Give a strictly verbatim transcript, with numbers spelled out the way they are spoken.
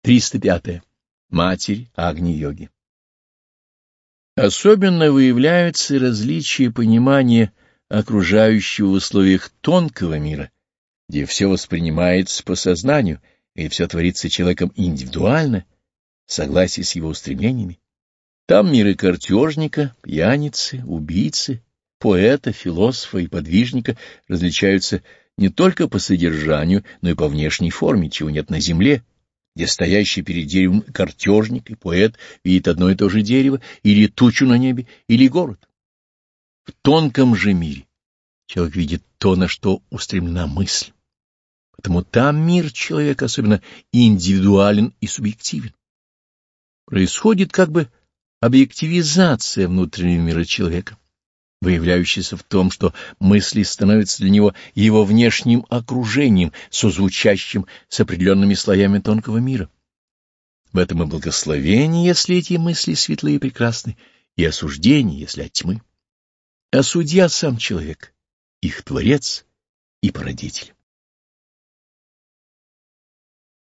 триста пятое. Матерь Агни-йоги. Особенно выявляются различия понимания окружающего в условиях тонкого мира, где все воспринимается по сознанию, и все творится человеком индивидуально, в согласии с его устремлениями. Там миры картежника, пьяницы, убийцы, поэта, философа и подвижника различаются не только по содержанию, но и по внешней форме, чего нет на земле, где стоящий перед деревом картежник и поэт видит одно и то же дерево, или тучу на небе, или город. В тонком же мире человек видит то, на что устремлена мысль. Потому там мир человека особенно индивидуален и субъективен. Происходит как бы объективизация внутреннего мира человека, выявляющаяся в том, что мысли становятся для него его внешним окружением, созвучащим с определенными слоями тонкого мира. В этом и благословение, если эти мысли светлые и прекрасны, и осуждение, если от тьмы. А судья сам человек, их творец и породитель.